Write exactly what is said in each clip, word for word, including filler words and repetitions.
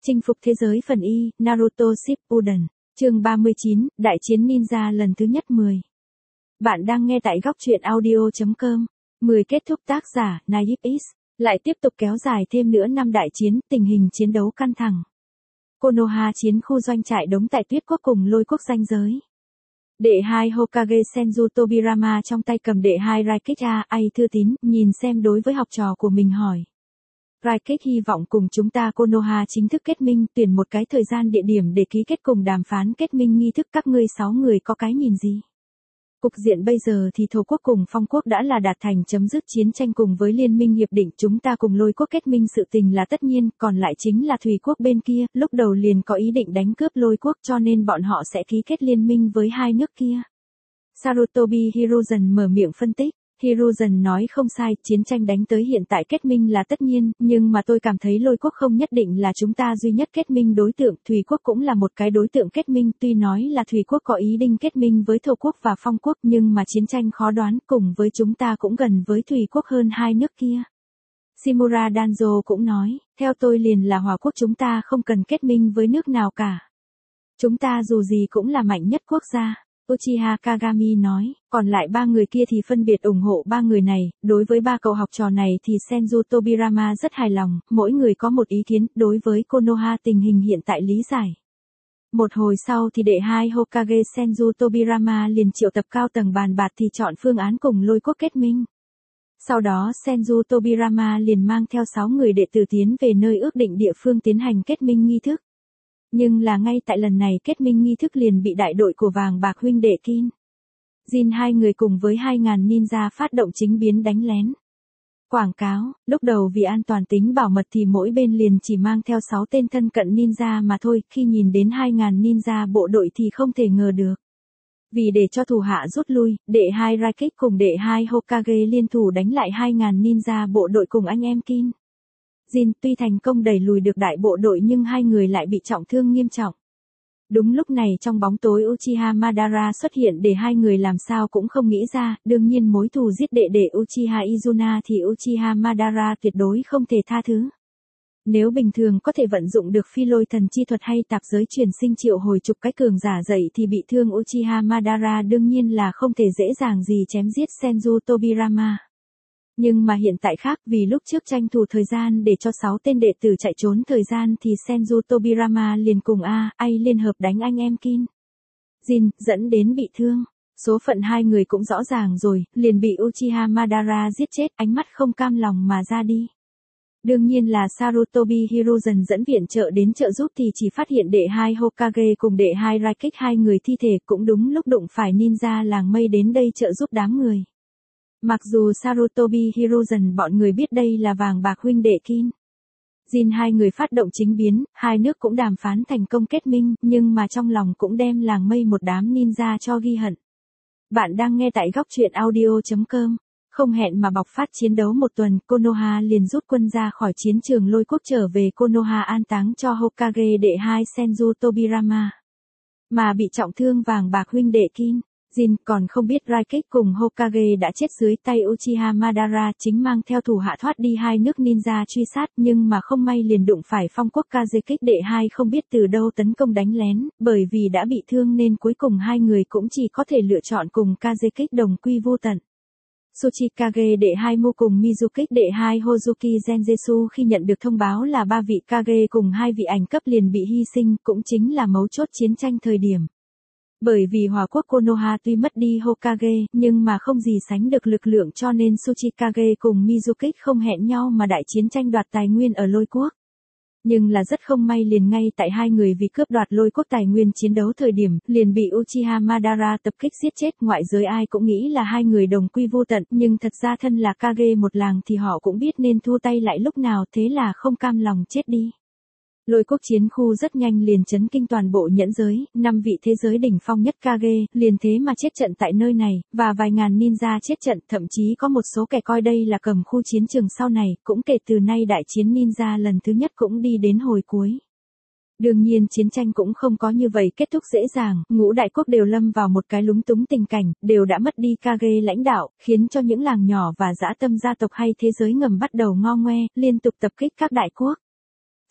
Chinh phục thế giới phần Y, Naruto Shippuden, chương ba mươi chín, Đại chiến ninja lần thứ nhất mười. Bạn đang nghe tại góc truyện audio chấm com. mười kết thúc tác giả, Naipis, lại tiếp tục kéo dài thêm nữa năm đại chiến, tình hình chiến đấu căng thẳng. Konoha chiến khu doanh trại đóng tại tuyết quốc cùng lôi quốc ranh giới. Đệ hai Hokage Senju Tobirama trong tay cầm đệ hai Raikage Ai thư tín, nhìn xem đối với học trò của mình hỏi. Raikage hy vọng cùng chúng ta Konoha chính thức kết minh, tuyển một cái thời gian địa điểm để ký kết cùng đàm phán kết minh nghi thức, các ngươi sáu người có cái nhìn gì? Cục diện bây giờ thì Thổ quốc cùng Phong quốc đã là đạt thành chấm dứt chiến tranh cùng với liên minh hiệp định, chúng ta cùng lôi quốc kết minh sự tình là tất nhiên, còn lại chính là Thủy quốc bên kia, lúc đầu liền có ý định đánh cướp lôi quốc cho nên bọn họ sẽ ký kết liên minh với hai nước kia. Sarutobi Hiruzen mở miệng phân tích. Hiruzen nói không sai, chiến tranh đánh tới hiện tại kết minh là tất nhiên, nhưng mà tôi cảm thấy lôi quốc không nhất định là chúng ta duy nhất kết minh đối tượng, Thủy quốc cũng là một cái đối tượng kết minh, tuy nói là Thủy quốc có ý định kết minh với Thổ quốc và Phong quốc nhưng mà chiến tranh khó đoán, cùng với chúng ta cũng gần với Thủy quốc hơn hai nước kia. Shimura Danzo cũng nói, theo tôi liền là Hòa quốc, chúng ta không cần kết minh với nước nào cả. Chúng ta dù gì cũng là mạnh nhất quốc gia. Uchiha Kagami nói, còn lại ba người kia thì phân biệt ủng hộ ba người này, đối với ba cậu học trò này thì Senju Tobirama rất hài lòng, mỗi người có một ý kiến, đối với Konoha tình hình hiện tại lý giải. Một hồi sau thì đệ hai Hokage Senju Tobirama liền triệu tập cao tầng bàn bạc thì chọn phương án cùng lôi quốc kết minh. Sau đó Senju Tobirama liền mang theo sáu người đệ tử tiến về nơi ước định địa phương tiến hành kết minh nghi thức. Nhưng là ngay tại lần này kết minh nghi thức liền bị đại đội của vàng bạc huynh đệ Kin Jin hai người cùng với hai nghìn ninja phát động chính biến đánh lén. Quảng cáo, lúc đầu vì an toàn tính bảo mật thì mỗi bên liền chỉ mang theo sáu tên thân cận ninja mà thôi, khi nhìn đến hai nghìn ninja bộ đội thì không thể ngờ được. Vì để cho thủ hạ rút lui, đệ hai Raikage cùng đệ hai Hokage liên thủ đánh lại hai nghìn ninja bộ đội cùng anh em Kin Jin, tuy thành công đẩy lùi được đại bộ đội nhưng hai người lại bị trọng thương nghiêm trọng. Đúng lúc này trong bóng tối Uchiha Madara xuất hiện để hai người làm sao cũng không nghĩ ra, đương nhiên mối thù giết đệ đệ Uchiha Izuna thì Uchiha Madara tuyệt đối không thể tha thứ. Nếu bình thường có thể vận dụng được phi lôi thần chi thuật hay tạp giới truyền sinh triệu hồi chục cái cường giả dậy thì bị thương Uchiha Madara đương nhiên là không thể dễ dàng gì chém giết Senju Tobirama. Nhưng mà hiện tại khác, vì lúc trước tranh thủ thời gian để cho sáu tên đệ tử chạy trốn thời gian thì Senju Tobirama liền cùng A, Ai liên hợp đánh anh em Kin Jin, dẫn đến bị thương. Số phận hai người cũng rõ ràng rồi, liền bị Uchiha Madara giết chết, ánh mắt không cam lòng mà ra đi. Đương nhiên là Sarutobi Hiruzen dẫn viện trợ đến trợ giúp thì chỉ phát hiện đệ hai Hokage cùng đệ hai Raikage hai người thi thể, cũng đúng lúc đụng phải ninja làng mây đến đây trợ giúp đám người. Mặc dù Sarutobi Hiruzen bọn người biết đây là vàng bạc huynh đệ Kin Jin hai người phát động chính biến, hai nước cũng đàm phán thành công kết minh, nhưng mà trong lòng cũng đem làng mây một đám ninja cho ghi hận. Bạn đang nghe tại góc truyện audio chấm com. Không hẹn mà bộc phát chiến đấu một tuần, Konoha liền rút quân ra khỏi chiến trường lôi quốc trở về Konoha an táng cho Hokage đệ hai Senju Tobirama. Mà bị trọng thương vàng bạc huynh đệ Kin Jin còn không biết Raikage cùng Hokage đã chết dưới tay Uchiha Madara, chính mang theo thủ hạ thoát đi hai nước ninja truy sát, nhưng mà không may liền đụng phải Phong quốc Kazekage đệ hai không biết từ đâu tấn công đánh lén, bởi vì đã bị thương nên cuối cùng hai người cũng chỉ có thể lựa chọn cùng Kazekage đồng quy vô tận. Tsuchikage đệ hai Mu cùng Mizukage đệ hai Hozuki Genjetsu khi nhận được thông báo là ba vị Kage cùng hai vị ảnh cấp liền bị hy sinh, cũng chính là mấu chốt chiến tranh thời điểm. Bởi vì Hòa quốc Konoha tuy mất đi Hokage, nhưng mà không gì sánh được lực lượng cho nên Tsuchikage cùng Mizukage không hẹn nhau mà đại chiến tranh đoạt tài nguyên ở lôi quốc. Nhưng là rất không may liền ngay tại hai người vì cướp đoạt lôi quốc tài nguyên chiến đấu thời điểm, liền bị Uchiha Madara tập kích giết chết. Ngoại giới ai cũng nghĩ là hai người đồng quy vô tận, nhưng thật ra thân là Kage một làng thì họ cũng biết nên thu tay lại lúc nào, thế là không cam lòng chết đi. Lôi quốc chiến khu rất nhanh liền chấn kinh toàn bộ nhẫn giới, năm vị thế giới đỉnh phong nhất Kage, liền thế mà chết trận tại nơi này, và vài ngàn ninja chết trận, thậm chí có một số kẻ coi đây là cầm khu chiến trường sau này, cũng kể từ nay đại chiến ninja lần thứ nhất cũng đi đến hồi cuối. Đương nhiên chiến tranh cũng không có như vậy kết thúc dễ dàng, ngũ đại quốc đều lâm vào một cái lúng túng tình cảnh, đều đã mất đi Kage lãnh đạo, khiến cho những làng nhỏ và dã tâm gia tộc hay thế giới ngầm bắt đầu ngo ngoe, liên tục tập kích các đại quốc.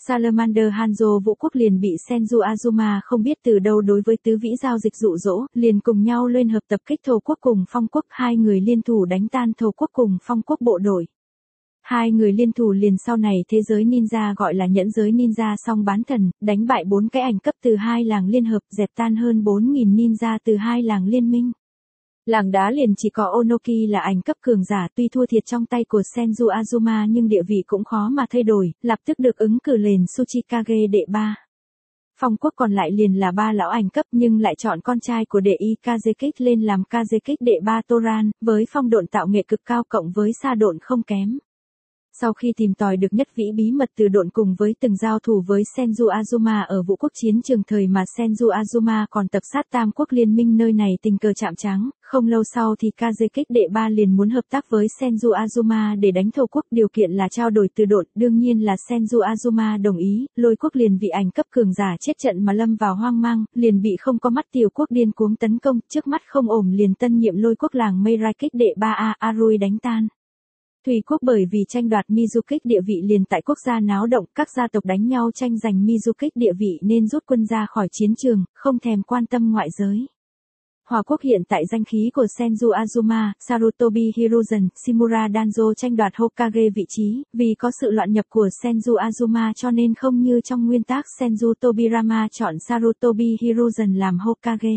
Salamander Hanzo Vũ Quốc liền bị Senju Azuma không biết từ đâu đối với tứ vĩ giao dịch dụ dỗ, liền cùng nhau lên hợp tập kích Thổ quốc cùng Phong quốc, hai người liên thủ đánh tan Thổ quốc cùng Phong quốc bộ đội. Hai người liên thủ liền sau này thế giới ninja gọi là nhẫn giới ninja song bán thần, đánh bại bốn cái ảnh cấp từ hai làng liên hợp, dẹp tan hơn bốn nghìn ninja từ hai làng liên minh. Làng đá liền chỉ có Onoki là ảnh cấp cường giả, tuy thua thiệt trong tay của Senju Azuma nhưng địa vị cũng khó mà thay đổi, lập tức được ứng cử lên Tsuchikage đệ ba. Phong quốc còn lại liền là ba lão ảnh cấp nhưng lại chọn con trai của đệ y Kazekích lên làm Kazekích đệ ba Toran, với phong độn tạo nghệ cực cao cộng với sa độn không kém. Sau khi tìm tòi được nhất vĩ bí mật từ độn cùng với từng giao thủ với Senju Azuma ở Vũ quốc chiến trường thời mà Senju Azuma còn tập sát Tam quốc liên minh nơi này tình cờ chạm trán, không lâu sau thì Kazekích đệ ba liền muốn hợp tác với Senju Azuma để đánh Thổ quốc, điều kiện là trao đổi từ độn, đương nhiên là Senju Azuma đồng ý. Lôi quốc liền vì ảnh cấp cường giả chết trận mà lâm vào hoang mang, liền bị không có mắt Tiểu quốc điên cuồng tấn công, trước mắt không ổn liền tân nhiệm Lôi quốc làng Meirakích đệ ba A Arui đánh tan. Thủy quốc bởi vì tranh đoạt Mizukích địa vị liền tại quốc gia náo động, các gia tộc đánh nhau tranh giành Mizukích địa vị nên rút quân ra khỏi chiến trường, không thèm quan tâm ngoại giới. Hỏa quốc hiện tại danh khí của Senju Azuma, Sarutobi Hiruzen, Shimura Danzo tranh đoạt Hokage vị trí, vì có sự loạn nhập của Senju Azuma cho nên không như trong nguyên tác Senju Tobirama chọn Sarutobi Hiruzen làm Hokage.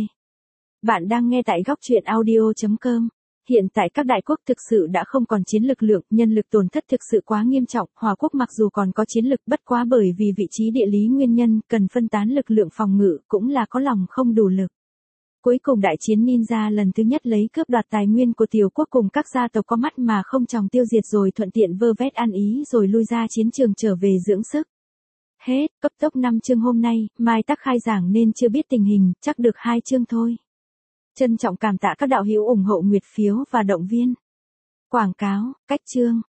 Bạn đang nghe tại góc truyện audio chấm com. Hiện tại các đại quốc thực sự đã không còn chiến lực lượng, nhân lực tổn thất thực sự quá nghiêm trọng, Hỏa quốc mặc dù còn có chiến lực bất quá bởi vì vị trí địa lý nguyên nhân cần phân tán lực lượng phòng ngự cũng là có lòng không đủ lực. Cuối cùng đại chiến ninja lần thứ nhất lấy cướp đoạt tài nguyên của Tiểu quốc cùng các gia tộc có mắt mà không tròng tiêu diệt rồi thuận tiện vơ vét ăn ý rồi lui ra chiến trường trở về dưỡng sức. Hết, cấp tốc năm chương hôm nay, mai tác khai giảng nên chưa biết tình hình, chắc được hai chương thôi. Trân trọng cảm tạ các đạo hữu ủng hộ nguyệt phiếu và động viên. Quảng cáo, cách chương.